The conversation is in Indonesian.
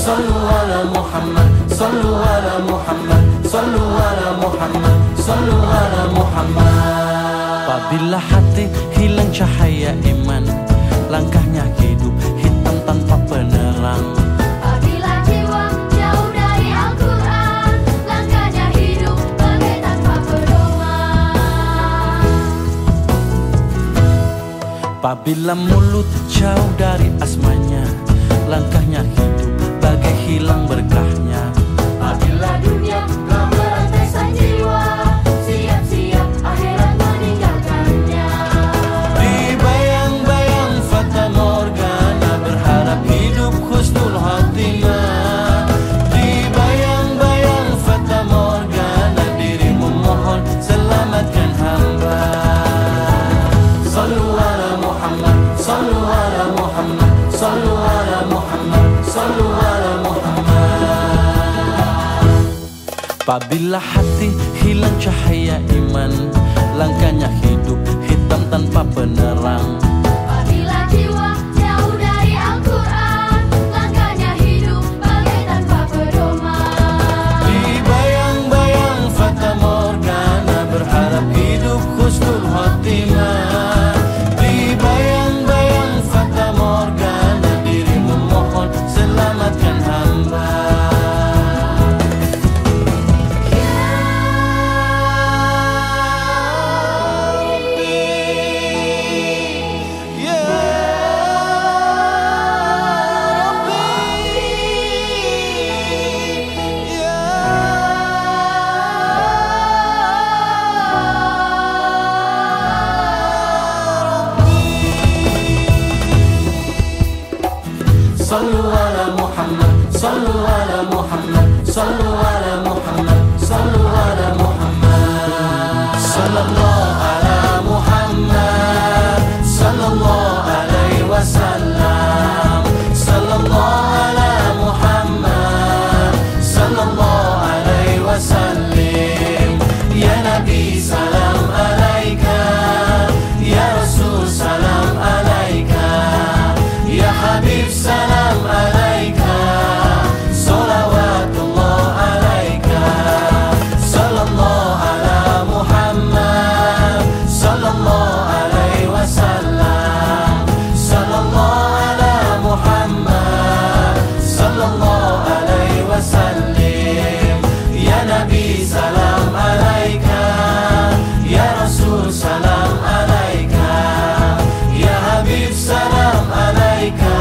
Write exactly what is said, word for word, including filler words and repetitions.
sallu ala Muhammad, sallu ala Muhammad, sallu ala Muhammad, sallu ala Muhammad. Apabila hati hilang cahaya iman, langkahnya hidup hitam tanpa penerang. Apabila jiwa jauh dari Al-Quran, langkahnya hidup bagai tanpa pedoman. Apabila mulut jauh dari asmanya, langkahnya hidup bagai hilang berkahnya. Apabila dunia telah merantai sang jiwa, siap-siap akhirat meninggalkannya. Di bayang-bayang fata morgana, berharap hidup husnul khatimah. Di bayang-bayang fata morgana, dirimu mohon selamatkan hamba. Sallu ala Muhammad, sallu ala Muhammad, sallu ala Muhammad, sallu ala Muhammad. Apabila hati hilang cahaya iman, langkahnya hidup hitam tanpa penerang. Apabila jiwa jauh dari Al-Quran, langkahnya hidup bagai tanpa pedoman. Di bayang-bayang fata morgana, berharap hidup husnul khatimah. Di bayang-bayang fata morgana, dirimu mohon selamatkan hamba. Ya Rabbi, Ya Rabbi. Sallu ala Muhammad, sallu ala Muhammad, sallu ala Muhammad, sallu ala Muhammad. Sallallahu ala Muhammad, sallallahu alaihi wasallam. Sallallahu ala Muhammad, sallallahu alaihi wasallim. Ya Nabi salam alaika, ya Rasul salam alaika, ya Habib salam alaika, salawatullah alaika. Sallallahu ala Muhammad, sallallahu alaihi wasallam. Sallallahu ala Muhammad, sallallahu alaihi wasallim. Ya Nabi salam alaika, ya Rasul salam alaika, ya Habib salam alaika,